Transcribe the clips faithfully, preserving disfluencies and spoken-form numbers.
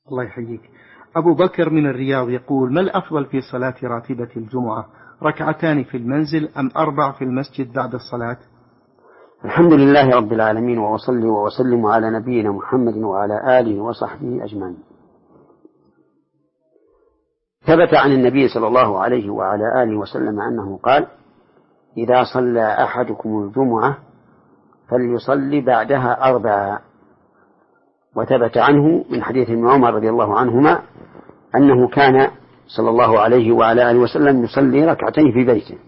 الله يحييك. أبو بكر من الرياض يقول: ما الأفضل في صلاة راتبة الجمعة، ركعتان في المنزل أم أربع في المسجد بعد الصلاة؟ الحمد لله رب العالمين، وأصلي وأسلم على نبينا محمد وعلى آله وصحبه أجمعين. ثبت عن النبي صلى الله عليه وعلى آله وسلم أنه قال: إذا صلى أحدكم الجمعة فليصلي بعدها أربعا. وثبت عنه من حديث ابن عمر رضي الله عنهما أنه كان صلى الله عليه وعلى آله وسلم يصلي ركعتين في بيته.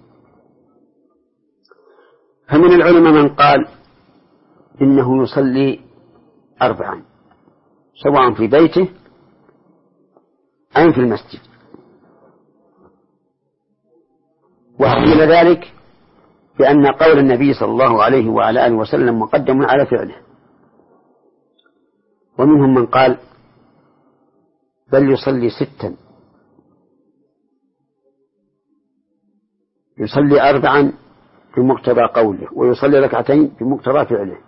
فمن العلماء من قال إنه يصلي أربعا سواء في بيته أو في المسجد، وقيل ذلك بأن قول النبي صلى الله عليه وعلى آله وسلم مقدم على فعله. ومنهم من قال بل يصلي ستا، يصلي أربعا بمقتضى قوله ويصلي ركعتين بمقتضى فعله.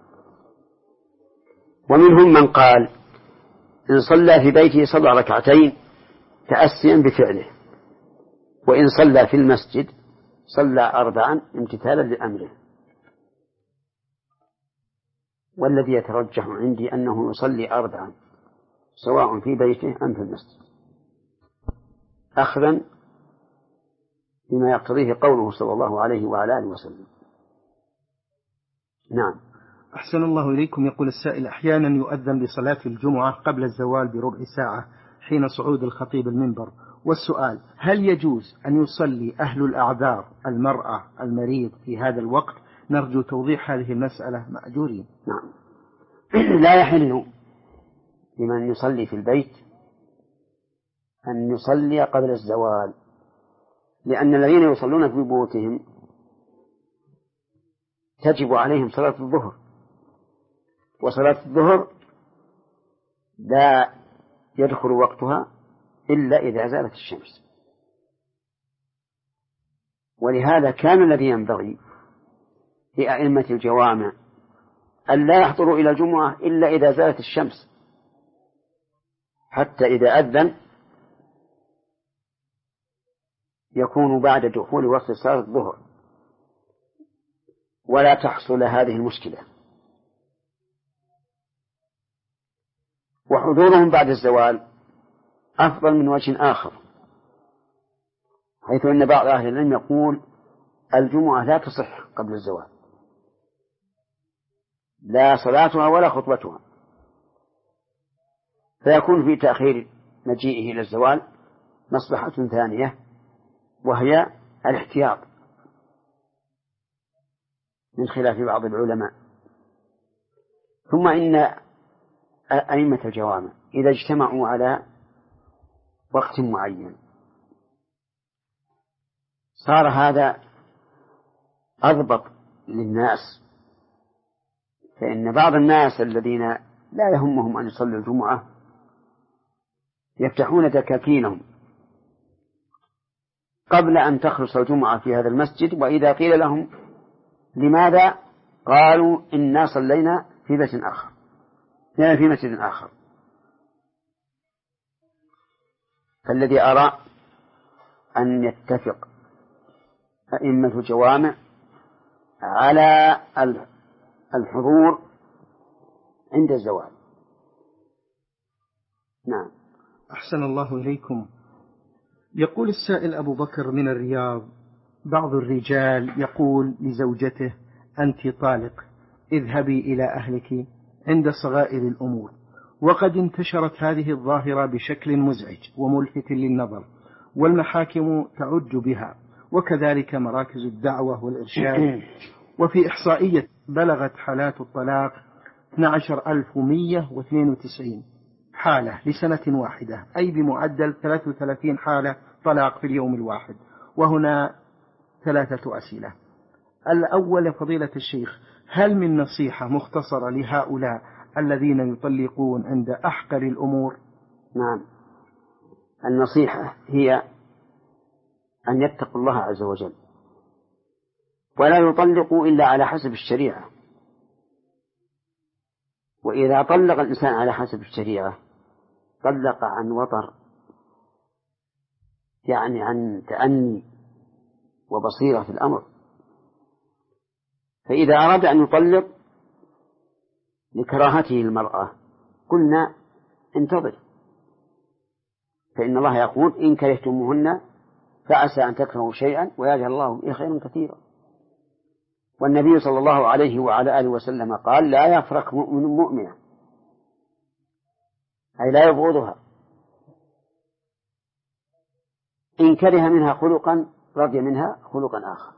ومنهم من قال إن صلى في بيته صلى ركعتين تأسيا بفعله، وإن صلى في المسجد صلى أربعا امتثالا لأمره. والذي يترجح عندي أنه يصلي أربعا سواء في بيته أم في المسجد، أخذا بما يقتضيه قوله صلى الله عليه وعلى آله وسلم. نعم. أحسن الله إليكم. يقول السائل: أحيانا يؤذن لصلاة الجمعة قبل الزوال بربع ساعة حين صعود الخطيب المنبر، والسؤال: هل يجوز أن يصلي أهل الأعذار المرأة المريض في هذا الوقت؟ نرجو توضيح هذه المسألة مأجورين. نعم. لا يحل لمن يصلي في البيت أن يصلي قبل الزوال، لأن الذين يصلون في بيوتهم تجب عليهم صلاة الظهر، وصلاة الظهر لا يدخل وقتها إلا إذا زالت الشمس. ولهذا كان الذي ينبغي لأئمة الجوامع أن لا يحضروا إلى الجمعة إلا إذا زالت الشمس، حتى إذا أذن يكون بعد دخول وقت صلاة الظهر ولا تحصل هذه المشكلة. وحضورهم بعد الزوال أفضل من وجه آخر، حيث أن بعض أهل العلم يقول الجمعة لا تصح قبل الزوال، لا صلاتها ولا خطبتها، فيكون في تأخير مجيئه إلى الزوال مصلحة ثانية، وهي الاحتياط من خلاف بعض العلماء. ثم إن أئمة الجوامع إذا اجتمعوا على وقت معين صار هذا أضبط للناس، فإن بعض الناس الذين لا يهمهم أن يصلوا الجمعة يفتحون دكاكينهم قبل أن تخلص الجمعة في هذا المسجد، وإذا قيل لهم لماذا قالوا إنا صلينا في بيت آخر، لا في مسجد آخر. فالذي أرى أن يتفق أئمة الجوامع على الحضور عند الزوال. نعم. أحسن الله إليكم. يقول السائل أبو بكر من الرياض: بعض الرجال يقول لزوجته: أنت طالق، اذهبي إلى أهلك عند صغائر الأمور. وقد انتشرت هذه الظاهرة بشكل مزعج وملفت للنظر، والمحاكم تعج بها، وكذلك مراكز الدعوة والإرشاد. وفي إحصائية بلغت حالات الطلاق اثني عشر ألف ومئة واثنين وتسعين حالة لسنة واحدة، أي بمعدل ثلاث وثلاثين حالة طلاق في اليوم الواحد. وهنا ثلاثة أسئلة. الأول: فضيلة الشيخ، هل من نصيحة مختصرة لهؤلاء الذين يطلقون عند أحقر الأمور؟ نعم. النصيحة هي أن يتقوا الله عز وجل، ولا يطلقوا إلا على حسب الشريعة. وإذا طلق الإنسان على حسب الشريعة طلق عن وطر، يعني عن تأني وبصيرة في الأمر. فإذا أراد أن يطلق لكراهته المرأة قلنا انتظر، فإن الله يقول إن كرهتموهن فعسى أن تكرهوا شيئا ويجعل الله به خيرا كثيرا. والنبي صلى الله عليه وعلى آله وسلم قال لا يفرق مؤمن مؤمنة، أي لا يبغضها، إن كره منها خلقا رضي منها خلقا آخر.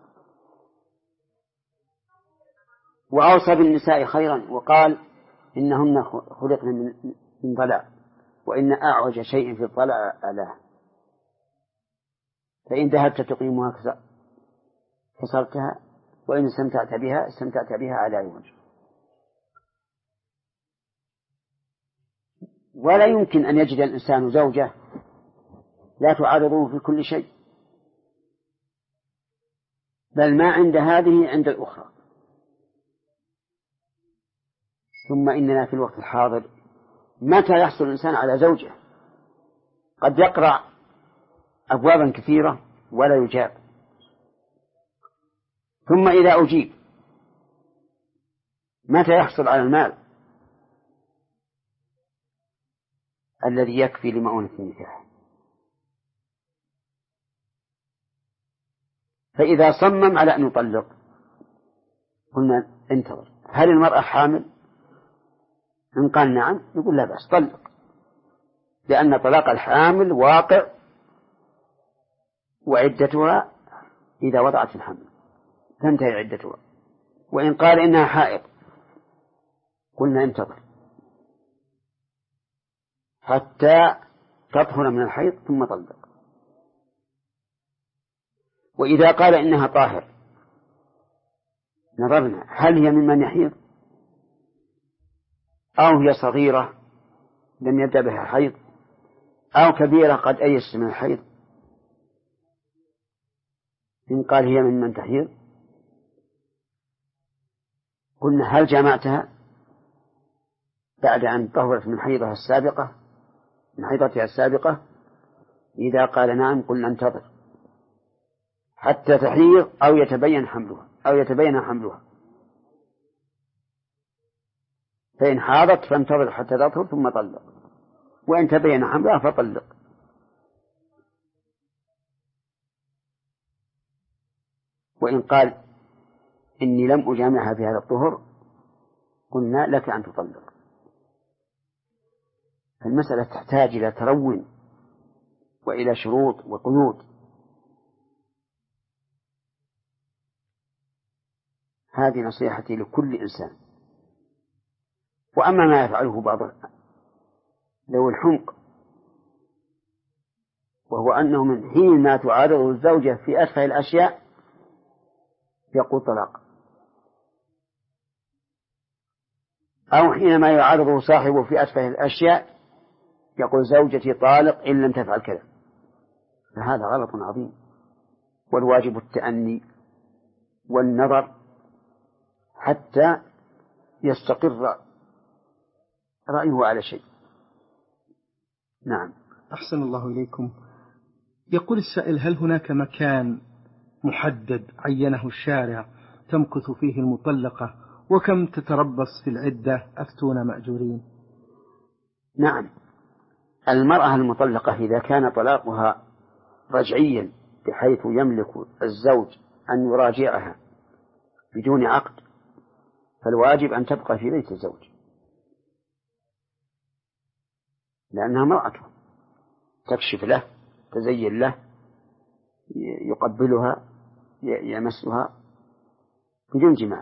وأوصى بالنساء خيرا وقال إنهن خلقن من ضلع، وإن أعوج شيء في الضلع ألاه، فإن ذهبت تقيمها كسرتها، وإن استمتعت بها استمتعت بها على وجه. ولا يمكن أن يجد الإنسان زوجة لا تعارضه في كل شيء، بل ما عند هذه عند الأخرى. ثم إننا في الوقت الحاضر متى يحصل الإنسان على زوجة قد يقرأ أبوابا كثيرة ولا يجاب، ثم إذا أجيب متى يحصل على المال الذي يكفي لمؤونة النكاح. فإذا صمم على أن يطلق قلنا انتظر، هل المرأة حامل؟ إن قال نعم نقول لا بأس طلق، لأن طلاق الحامل واقع وعدتها إذا وضعت الحمل تنتهي عدتها. وإن قال إنها حائض قلنا انتظر حتى تطهر من الحيض ثم طلق. وإذا قال إنها طاهر نظرنا هل هي ممن يحيض أو هي صغيرة لم يبدأ بها حيض أو كبيرة قد أيس من الحيض. إن قال هي ممن تحيض قلنا هل جامعتها بعد أن طهرت من حيضها السابقة من حيضتها السابقة؟ إذا قال نعم قلنا انتظر حتى تحيض أو يتبين حملها أو يتبين حملها، فإن حاضت فانتظر حتى تطهر ثم طلق، وإن تبين حملها فطلق. وإن قال إني لم أجامعها في هذا الطهر قلنا لك أن تطلق. المسألة تحتاج إلى ترون وإلى شروط وقيود. هذه نصيحتي لكل إنسان. وأما ما يفعله بعض ذوي الحمق وهو أنه من حين ما تعارضه الزوجة في أسفل الأشياء يقول طلاق، أو حينما يعارضه صاحبه في أسفل الأشياء يقول زوجتي طالق إن لم تفعل كذا، فهذا غلط عظيم. والواجب التأني والنظر حتى يستقر رأيه على شيء. نعم. أحسن الله إليكم. يقول السائل هل هناك مكان محدد عينه الشارع تمكث فيه المطلقة وكم تتربص في العدة أفتون مأجورين؟ نعم، المرأة المطلقة إذا كان طلاقها رجعيا بحيث يملك الزوج أن يراجعها بدون عقد فالواجب أن تبقى في بيت الزوج، لأنها امرأته تكشف له تزين له يقبلها يمسها بدون جماع.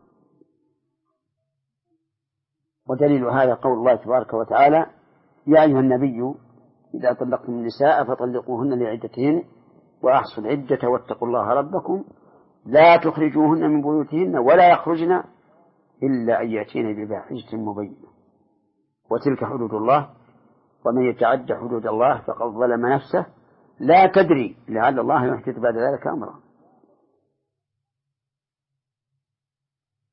ودليل هذا قول الله تبارك وتعالى يا أيها النبي إذا طلقتم النساء فطلقوهن لعدتهن وأحصوا العدة واتقوا الله ربكم لا تخرجوهن من بيوتهن ولا يخرجن إلا أن يأتين بفاحشة مبينة وتلك حدود الله ومن يتعد حدود الله فقد ظلم نفسه لا تدري لعل الله يحدث بعد ذلك أمرا.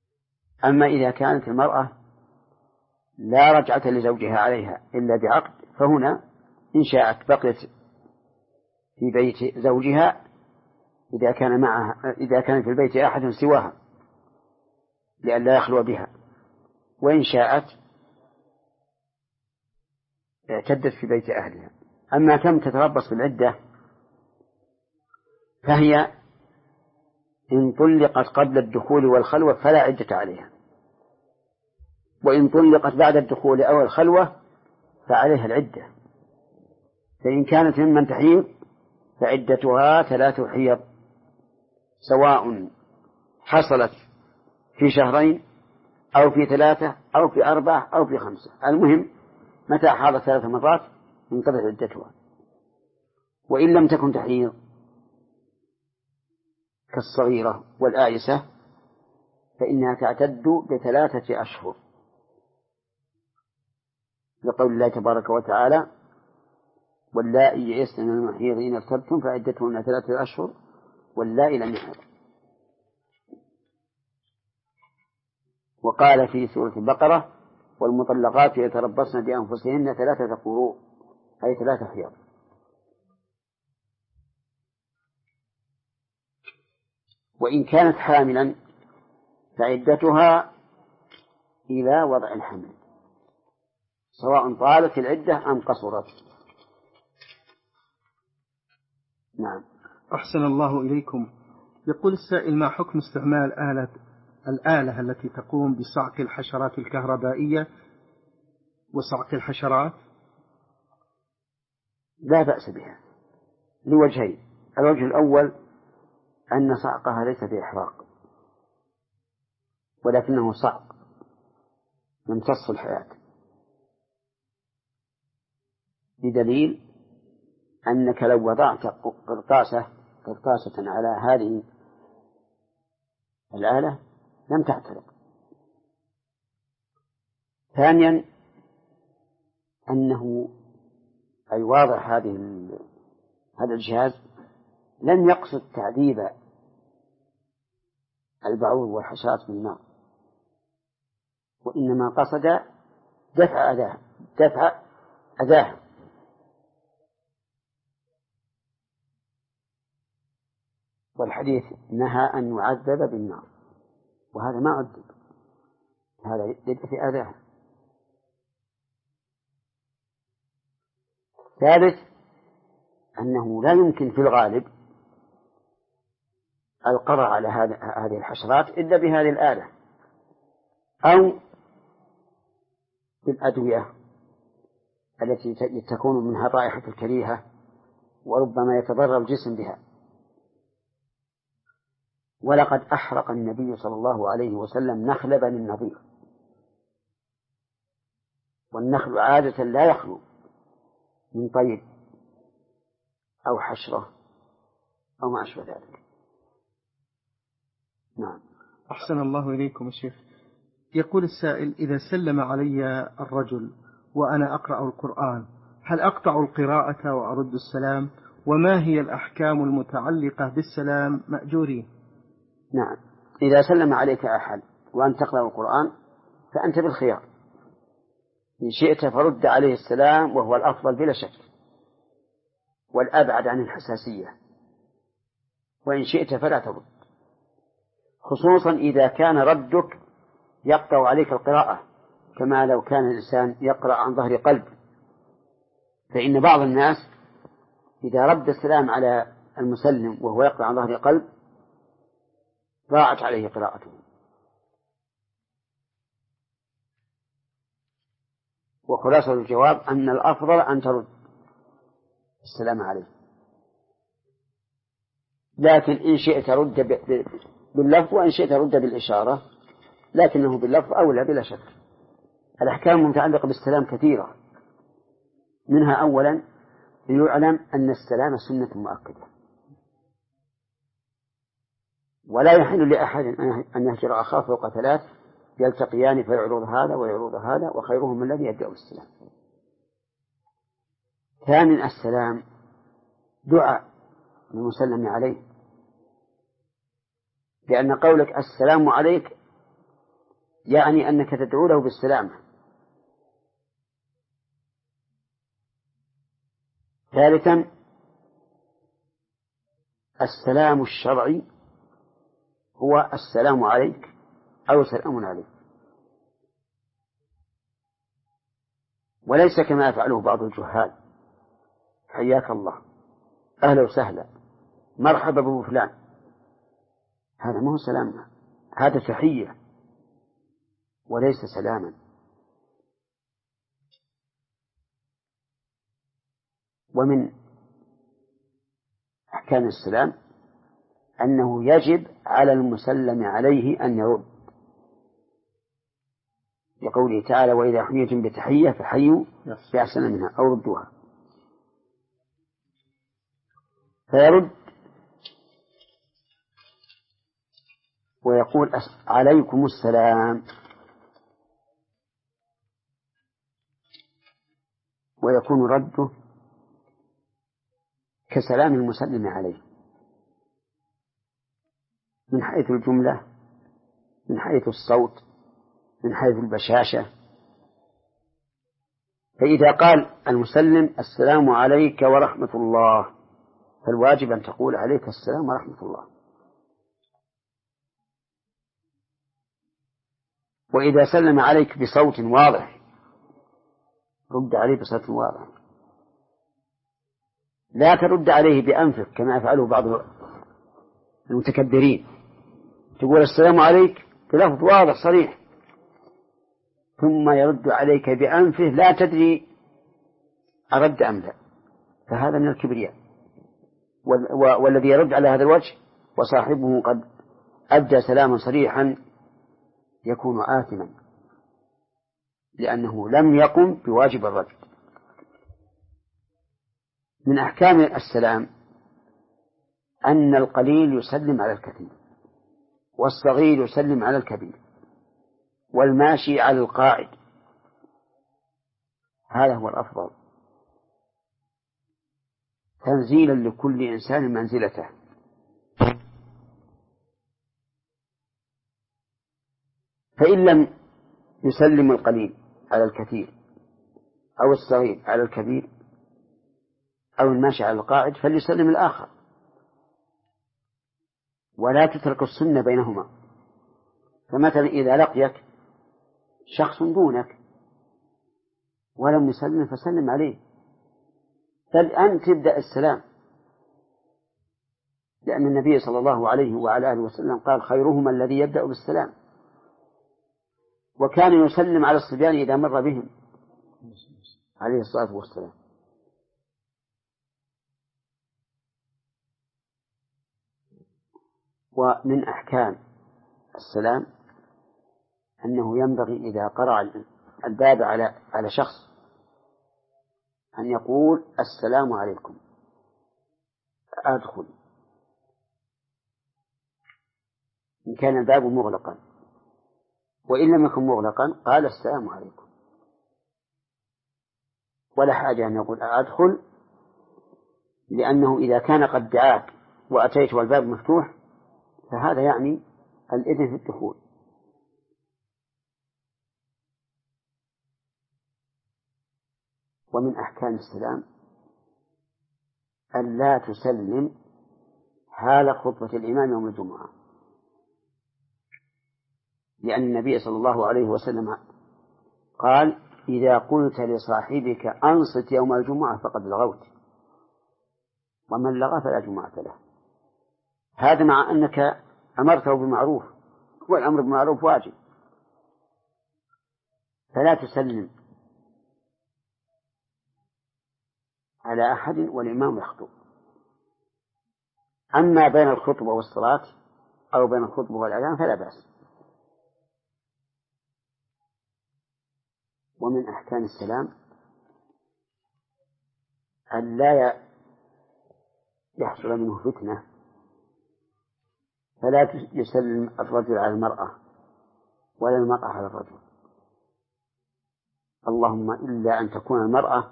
أما إذا كانت المرأة لا رجعة لزوجها عليها إلا بعقد فهنا إن شاءت بقيت في بيت زوجها إذا كان معها إذا كان في البيت أحد سواها لئلا يخلو بها، وإن شاءت اعتدت في بيت أهلها. أما كم تتربص بالعدة فهي إن طلقت قبل الدخول والخلوة فلا عدة عليها، وإن طلقت بعد الدخول أو الخلوة فعليها العدة. فإن كانت ممن تحيض فعدتها ثلاث حيض، سواء حصلت في شهرين أو في ثلاثة أو في أربعة أو في خمسة، المهم متى حاضت ثلاث مرات انقضت عدتها. وإن لم تكن تحيض كالصغيرة والآيسة فإنها تعتد بثلاثة أشهر، لقول الله تبارك وتعالى: واللائي يئسن من المحيض إن ارتبتم فعدتهن ثلاثة أشهر واللائي لم يحضن. وقال في سورة البقرة: والمطلقات يتربصن بأنفسهن ثلاثة قروء، أي ثلاثة حيض. وإن كانت حاملا فعدتها إلى وضع الحمل، سواء طالت العدة أم قصرت. نعم. أحسن الله إليكم. يقول السائل: ما حكم استعمال آلة الآلة التي تقوم بصعق الحشرات الكهربائية وصعق الحشرات؟ لا بأس بها لوجهين: الوجه الأول أن صعقها ليس بإحراق ولكنه صعق يمتص الحياة، بدليل أنك لو وضعت قرطاسة قرطاسة على هذه الآلة لم تحترق. ثانيا أنه أي واضح هذه هذا الجهاز لم يقصد تعذيب البعوض والحشرات بالنار، وإنما قصد دفع أذاها دفع أذاها. والحديث نهى أن يعذب بالنار، وهذا ما عذب، هذا يدفع في أذاها. ثالث أنه لا يمكن في الغالب القضاء على هذه الحشرات إلا بهذه الآلة أو بالأدوية التي تكون منها رائحة الكريهة وربما يتضرر الجسم بها. ولقد أحرق النبي صلى الله عليه وسلم نخل بني النضير، والنخل عادة لا يخلو من طيب أو حشرة أو ما أشبه ذلك. نعم. أحسن الله إليكم الشيخ. يقول السائل: إذا سلم علي الرجل وأنا أقرأ القرآن هل أقطع القراءة وأرد السلام؟ وما هي الأحكام المتعلقة بالسلام مأجورين؟ نعم، إذا سلم عليك أحد وأن تقرأ القرآن فأنت بالخيار، إن شئت فرد عليه السلام وهو الأفضل بلا شك والأبعد عن الحساسية، وإن شئت فلا ترد، خصوصا إذا كان ردك يقطع عليك القراءة، كما لو كان الإنسان يقرأ عن ظهر قلب، فإن بعض الناس إذا رد السلام على المسلم وهو يقرأ عن ظهر قلب ضاعت عليه قراءته. وخلاصة الجواب أن الأفضل أن ترد السلام عليه، لكن إن شئت رد باللفظ وإن شئت رد بالإشارة، لكنه باللفظ أولى بلا شك. الأحكام المتعلقة بالسلام كثيرة، منها أولا ليعلم أن السلام سنة مؤكدة، ولا يحل لأحد أن يهجر أخاه فوق ثلاث يلتقيان فيعرض هذا ويعرض هذا وخيرهم الذي يبدأ بالسلام. ثانيا السلام دعاء للمسلم عليه، لأن قولك السلام عليك يعني أنك تدعو له بالسلامة، ثالثا السلام الشرعي هو السلام عليك أو سلام عليك، وليس كما يفعله بعض الجهال: حياك الله، أهلا وسهلا، مرحبا بفلان. هذا ما هو سلام، هذا تحية وليس سلاما. ومن أحكام السلام أنه يجب على المسلم عليه أن يرد، لقوله تعالى: وإذا حييتم بتحية فحيوا بأحسن منها أو ردوها. فيرد ويقول: عليكم السلام، ويكون رده كسلام المسلم عليه من حيث الجملة، من حيث الصوت، من حيث البشاشة. فإذا قال المسلم: السلام عليك ورحمة الله، فالواجب أن تقول: عليك السلام ورحمة الله. وإذا سلم عليك بصوت واضح رد عليه بصوت واضح، لا ترد عليه بأنفك كما يفعله بعض المتكبرين، تقول: السلام عليك بلفظ واضح صريح، ثم يرد عليك بأنفه لا تدري أرد أم لا، فهذا من الكبرياء. والذي يرد على هذا الوجه وصاحبه قد أدى سلاما صريحا يكون آثما، لأنه لم يقم بواجب الرد. من أحكام السلام أن القليل يسلم على الكثير، والصغير يسلم على الكبير، والماشي على القاعد، هذا هو الأفضل تنزيلا لكل إنسان منزلته. فإن لم يسلم القليل على الكثير أو الصغير على الكبير أو الماشي على القاعد فليسلم الآخر، ولا تترك السنة بينهما. فمثلا إذا لقيك شخص دونك ولم يسلم فسلم عليه، بل أن تبدأ السلام، لأن النبي صلى الله عليه وعلى آله وسلم قال: خيرهما الذي يبدأ بالسلام. وكان يسلم على الصبيان إذا مر بهم عليه الصلاة والسلام. ومن أحكام السلام أنه ينبغي إذا قرع الباب على على شخص أن يقول: السلام عليكم، أدخل، إن كان الباب مغلقا، وإن لم يكن مغلقا قال: السلام عليكم، ولا حاجة أن يقول أدخل، لأنه إذا كان قد دعاك وأتيت والباب مفتوح فهذا يعني الإذن في الدخول. ومن أحكام السلام أن لا تسلم حال خطبة الإمام يوم الجمعة، لأن النبي صلى الله عليه وسلم قال: إذا قلت لصاحبك أنصت يوم الجمعة فقد لغوت، ومن لغى فلا جمعة له. هذا مع أنك أمرته بالمعروف، والأمر بالمعروف واجب، فلا تسلم على أحد والإمام يخطب. أما بين الخطبة والصلاة أو بين الخطبة والأذان فلا بأس. ومن أحكام السلام أن لا يحصل منه فتنة، فلا يسلم الرجل على المرأة ولا المرأة على الرجل، اللهم إلا أن تكون المرأة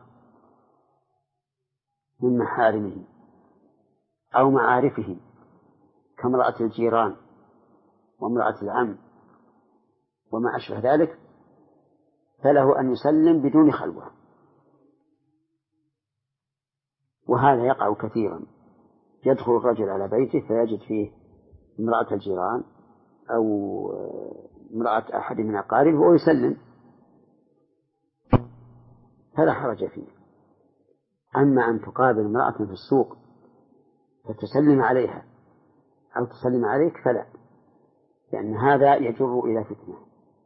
من محارمه أو معارفه كامرأة الجيران وامرأة العم وما أشبه ذلك، فله أن يسلم بدون خلوة. وهذا يقع كثيرا. يدخل الرجل على بيته فيجد فيه امرأة الجيران أو امرأة أحد من أقاربه ويسلم، فلا حرج فيه. أما أن تقابل امرأة في السوق فتسلم عليها أو تسلم عليك فلا، لأن هذا يجر إلى فتنة.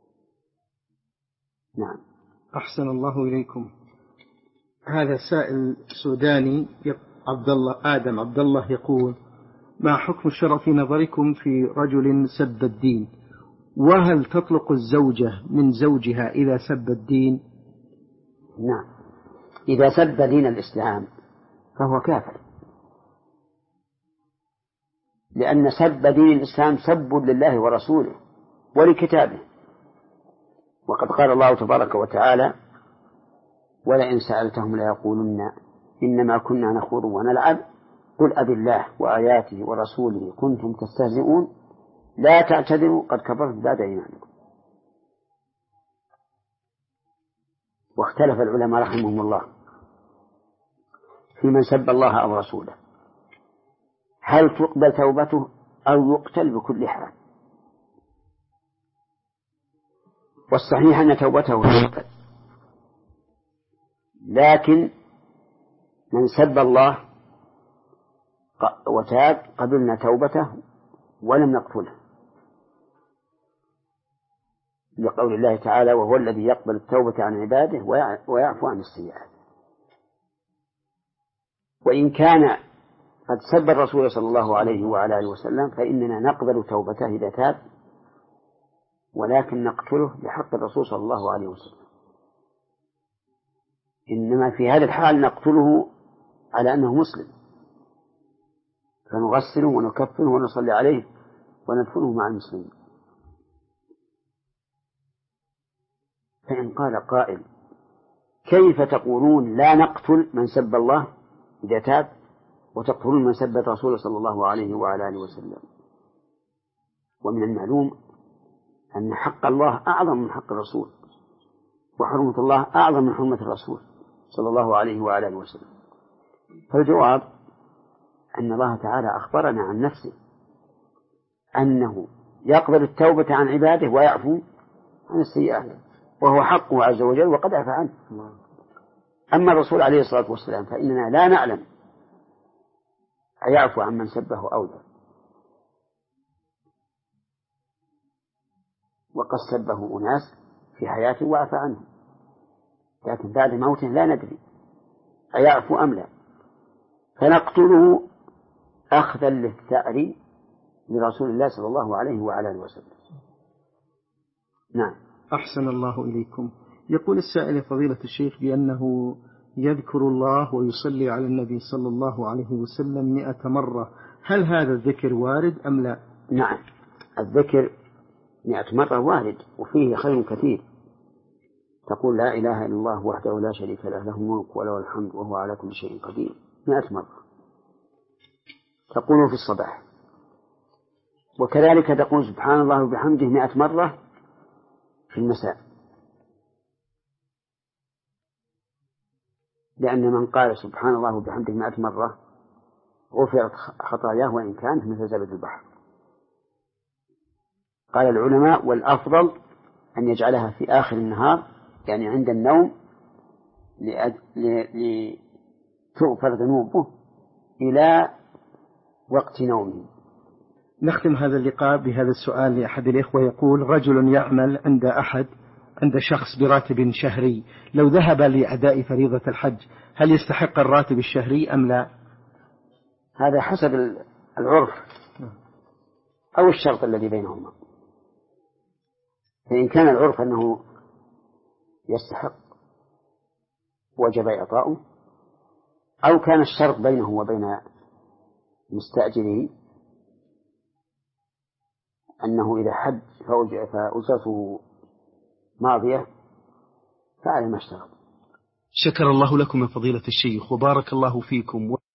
نعم. أحسن الله إليكم. هذا سائل سوداني عبد الله آدم عبد الله يقول: ما حكم الشرع في نظركم في رجل سب الدين؟ وهل تطلق الزوجة من زوجها إذا سب الدين؟ نعم، إذا سب دين الإسلام فهو كافر، لأن سب دين الإسلام سب لله ورسوله ولكتابه. وقد قال الله تبارك وتعالى: ولئن سألتهم ليقولن إنما كنا نخوض ونلعب قل أبي الله وآياته ورسوله كنتم تستهزئون لا تعتذروا قد كفرتم بعد إيمانكم. واختلف العلماء رحمهم الله في من سب الله أو رسوله، هل تقبل توبته أو يقتل بكل حال؟ والصحيح أن توبته تقبل، لكن من سب الله وتاب قبلنا توبته ولم نقتله، لقول الله تعالى: وهو الذي يقبل التوبة عن عباده ويعفو عن السيئات. وإن كان قد سب الرسول صلى الله عليه وعلى آله وسلم فإننا نقبل توبته إذا تاب، ولكن نقتله لحق الرسول صلى الله عليه وسلم. إنما في هذا الحال نقتله على أنه مسلم، فنغسله ونكفنه ونصلي عليه وندفنه مع المسلمين. فإن قال قائل: كيف تقولون لا نقتل من سب الله إذا تاب وتقتلون من سب الرسول صلى الله عليه وعلى آله وسلم؟ ومن المعلوم أن حق الله أعظم من حق الرسول، وحرمة الله أعظم من حرمة الرسول صلى الله عليه وعلى آله وسلم. فالجواب أن الله تعالى أخبرنا عن نفسه أنه يقبل التوبة عن عباده ويعفو عن السيئات، وهو حقه عز وجل وقد عفى عنه. أما الرسول عليه الصلاة والسلام فإننا لا نعلم أيعفو عن من سبه أو لا، وقد سبه أناس في حياته وعفى عنه، لكن بعد موته لا ندري أيعفو أم لا، فنقتله أخذا للثأر لرسول الله صلى الله عليه وعلى آله وسلم. نعم. أحسن الله إليكم. يقول السائل فضيلة الشيخ بأنه يذكر الله ويصلي على النبي صلى الله عليه وسلم مئة مرة، هل هذا الذكر وارد أم لا؟ نعم، الذكر مئة مرة وارد وفيه خير كثير. تقول لا إله إلا الله وحده لا شريك له له الملك وله الحمد وهو على كل شيء قدير مئة مرة تقول في الصباح، وكذلك تقول سبحان الله وبحمده مئة مرة في المساء، لأن من قال سبحان الله وبحمده مئة مرة غفرت خطاياه وإن كانت مثل زبد البحر. قال العلماء: والأفضل أن يجعلها في آخر النهار، يعني عند النوم، لتغفر ذنوبه إلى وقت نومه. نختم هذا اللقاء بهذا السؤال لأحد الإخوة. يقول: رجل يعمل عند أحد عند شخص براتب شهري، لو ذهب لأداء فريضة الحج هل يستحق الراتب الشهري أم لا؟ هذا حسب العرف أو الشرط الذي بينهما. فإن كان العرف أنه يستحق وجب إعطاؤه، أو كان الشرط بينه وبين مستأجره أنه إذا حج فأجرته ماضية فعلى ما اشترط. شكر الله لكم يا فضيلة الشيخ وبارك الله فيكم.